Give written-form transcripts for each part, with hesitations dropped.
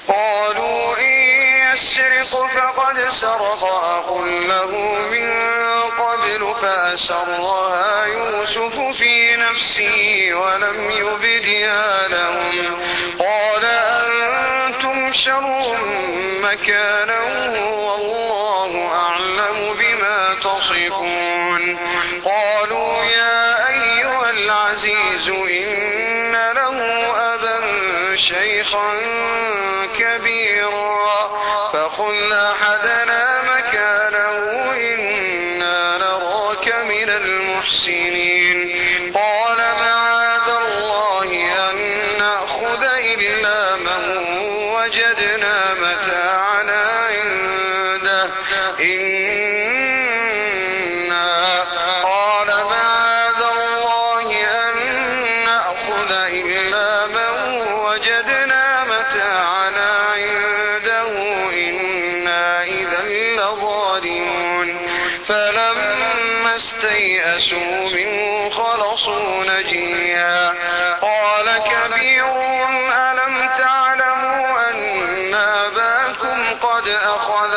قالوا إن يسرق فقد سرق أخ له من قبل فأسرها يوسف في نفسه ولم يبدها لهم قال أنتم شر مكانا والله أعلم بما تصفون. قالوا يا أيها العزيز إن له أبا شيخا كبيرا فخذ أحدنا مكانه إنا نراك من المحسنين. قال معاذ الله أن نأخذ إلا من وجدنا متاعنا عنده قال معاذ الله أن نأخذ إلا من وجدنا متاعنا عنده إنا إذا لظالمون. فلما استيئسوا منه خلصوا نجيا قال كبيرهم ألم تعلموا أن أباكم قد أخذ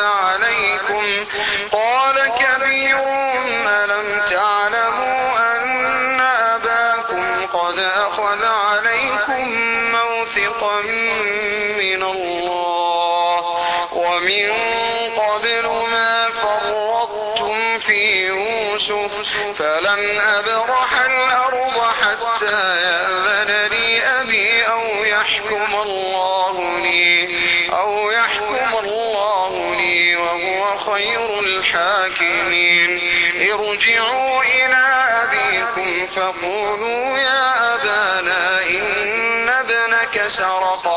عليكم موثقا من الله ومن قبل ما فرطتم في يوسف فلن أبرح الأرض حتى يأذن لي أبي أو يحكم الله لي وهو خير الحاكمين. ارجعوا إلى أبيكم فقولوا يا أبانا إن ابنك سرق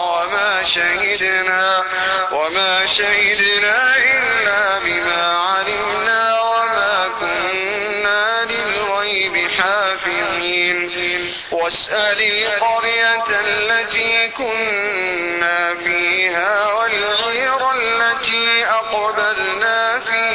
وما شهدنا إلا بما علمنا وما كنا للغيب حافظين. واسأل القرية التي كنا فيها والعير التي أقبلنا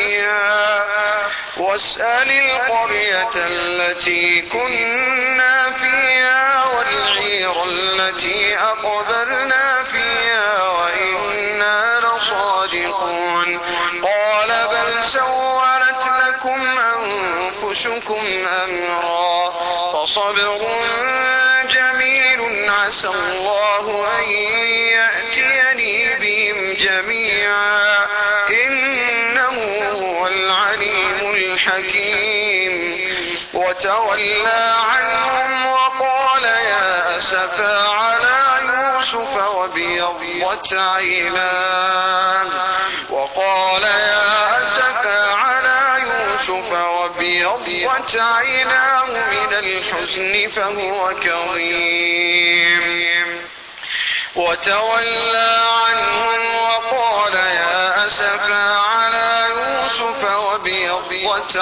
فيها وإنا لصادقون. قال بل سولت لكم أنفسكم أمرا فصبر جميل عسى الله أن يأتيني بهم جميعا إنه هو العليم الحكيم. وتولى عنهم وقال يا أسفا على يوسف وابيضت عيناه من الحزن فهو كظيم. وتولى عنهم وقال يا أسفا على يوسف وابيضت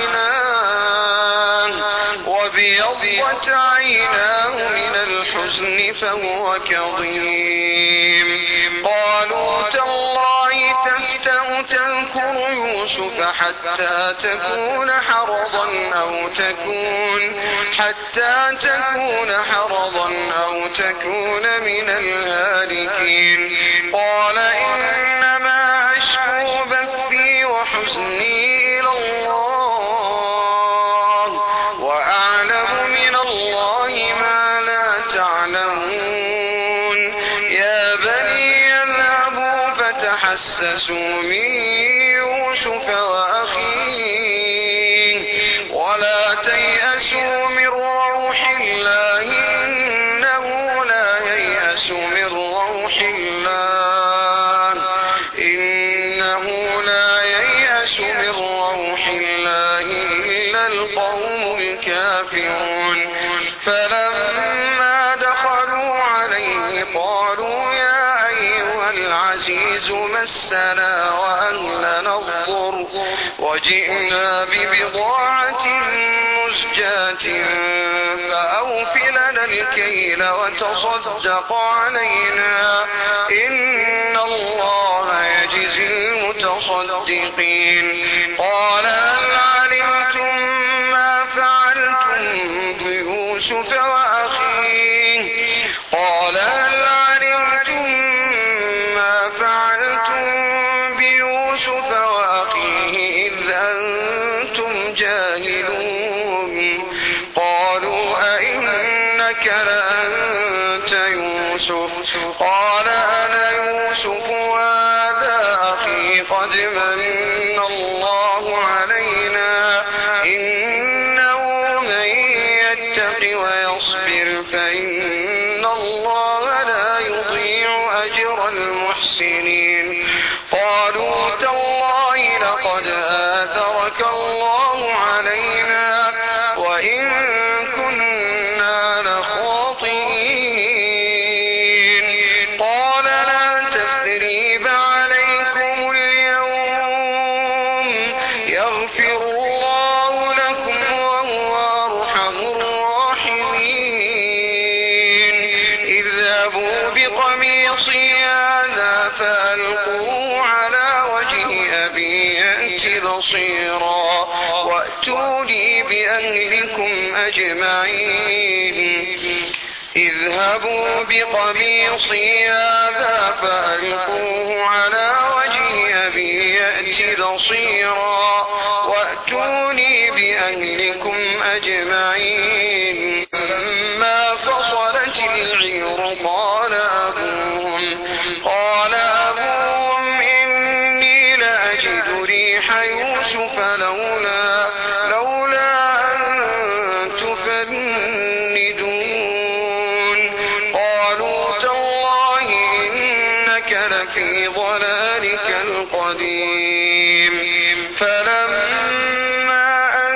عيناه من الحزن فهو كظيم. قالوا تالله تفتأ تذكر يوسف حتى تكون حرضا أو تكون من الهالكين. قال إنما أشكو بثي وحزني إلى الله وأعلم من الله ما لا تعلمون. يا بني اذهبوا فتحسسوا من يوسف وأخيه ولا تيأسوا من روح الله إنه لا ييأس من روح الله إلا القوم الكافرون. فلما دخلوا عليه قالوا يا أيها العزيز مسنا وأهلنا الضر وجئنا ببضاعة مزجاة فأوف لنا الكيل وتصدق علينا إن الله يجزي المتصدقين. قال هل علمتم ما فعلتم بيوسف وأخيه قال هل علمتم ما يوسف قال أنا يوسف وهذا أخي قد من الله علينا إنه من يتق ويصبر فإن الله لا يضيع أجر المحسنين قالوا تالله لقد آثرك الله علينا وإن كنا لخاطئين قال لا تثريب عليكم اليوم يغفر الله لكم وهو أرحم الراحمين اذهبوا بقميصي هذا فألقوه على وجه أبي يأت بصيرا وأتوني بأهلكم أجمعين اذهبوا بقميصي هذا فألقوه على وجه أبي يأت بصيرا وأتوني بأهلكم أجمعين لما فصلت العير قال أبوهم إني لأجد ريح يوسف لولا أن تفندون قالوا تالله إنك لفي ضلالك القديم فلما أن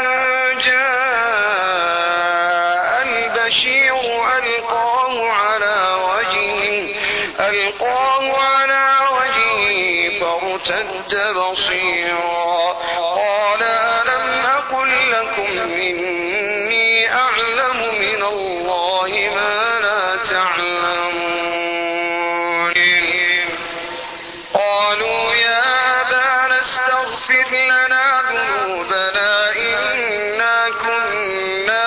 جاء البشير ألقاه على وجهه فارتد بصيرا قال ألم أقل لكم إني أعلم من الله ما لا تعلمون قالوا يا أبانا استغفر لنا ذنوبنا إنا كنا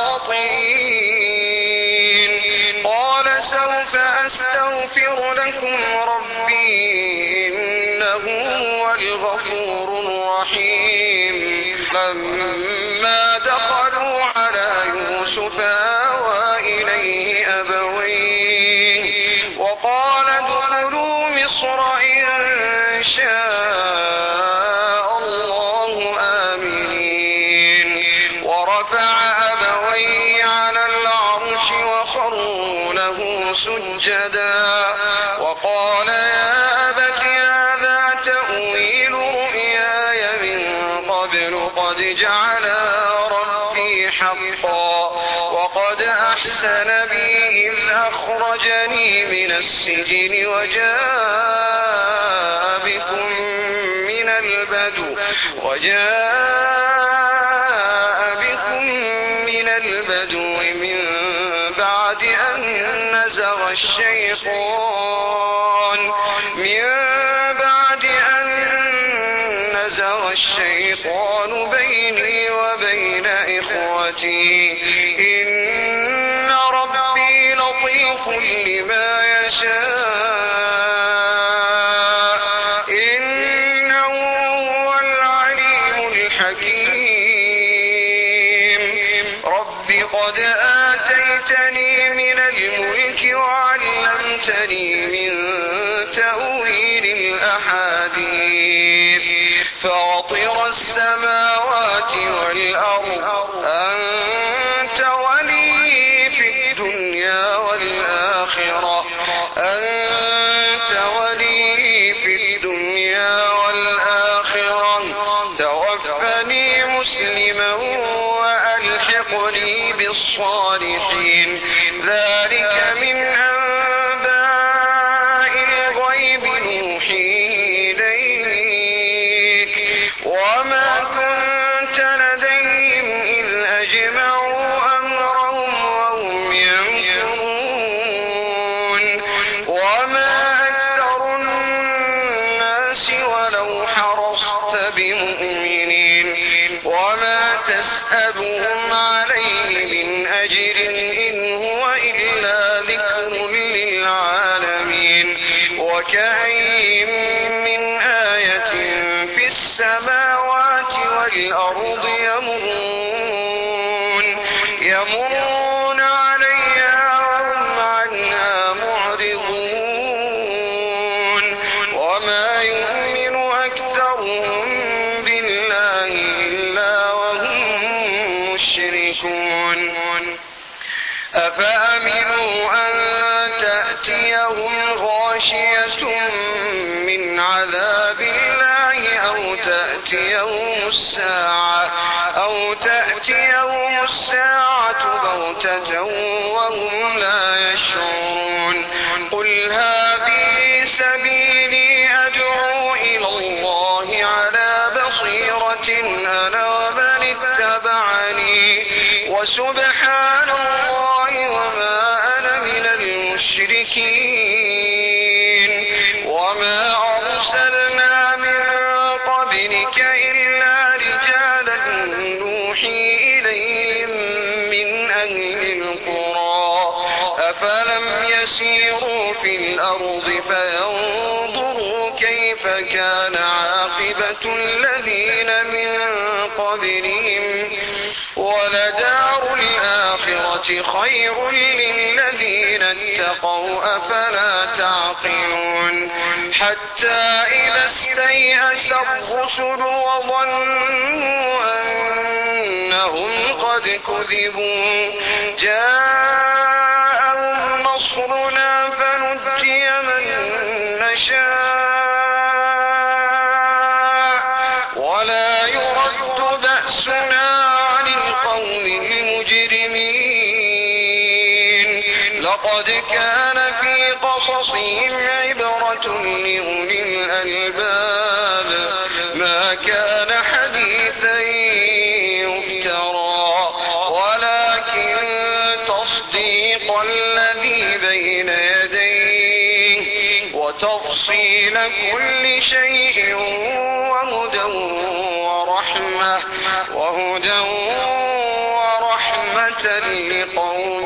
خاطئين قال سوف أستغفر لكم ربي إنه هو الغفور الرحيم لما دخلوا على يوسف آوى إليه أبويه وقال ادخلوا مصر إن شاء الله آمنين ورفع أبويه على العرش وخروا له سجدا وقال يا أبت هذا تأويل رؤياي من قبل قد جعلها ربي حقا وقد أحسن بي إذ أخرجني من السجن وجاء بكم من البدو من بعد أن نزغ الشيطان بيني وبين إخوتي إن ربي لطيف لما يشاء إنه هو العليم الحكيم رب قد آتيتني من الملك وعلمتني من تأويل الأحاديث فاطر السماوات والأرض أنت ولي في الدنيا والآخرة توفني مسلما وألحقني بالصالحين ذلك من أنباء الغيب نوحيه إليك وما كنت لديهم إذ أجمعوا أمرهم وهم يمكرون وما أكثر الناس ولو حرصت بمؤمنين وما تسألهم عليه من أجر إن هو إلا ذكر للعالمين وكأين من آية في السماوات والأرض يمرون عليها وهم عنها معرضون أفأمنوا أن تأتيهم غاشية من عذاب الله أو تأتيهم الساعة بغتة وهم لا يشعرون قل هذه سبيلي أدعو إلى الله على بصيرة أنا ومن اتبعني وسبحان الله وما أنا من المشركين وما أرسلنا من قبلك إلا رجالا نوحي إليهم من أهل القرى أفلم يسيروا في الأرض فينظروا كيف كان عاقبة الذين من قبلهم ولدار الآخرة خير للذين اتقوا أفلا تعقلون حتى إذا استيأس الرسل وظنوا أنهم قد كذبوا جاءهم نصرنا فنجي من نشاء ولا يرد بأسنا عن القوم المجرمين لقد كان في قصصهم عبرة لأولي الألباب ما كان حديثا يفترى ولكن تصديق الذي بين يديه وتفصيل كل شيء وهدى ورحمة لقوم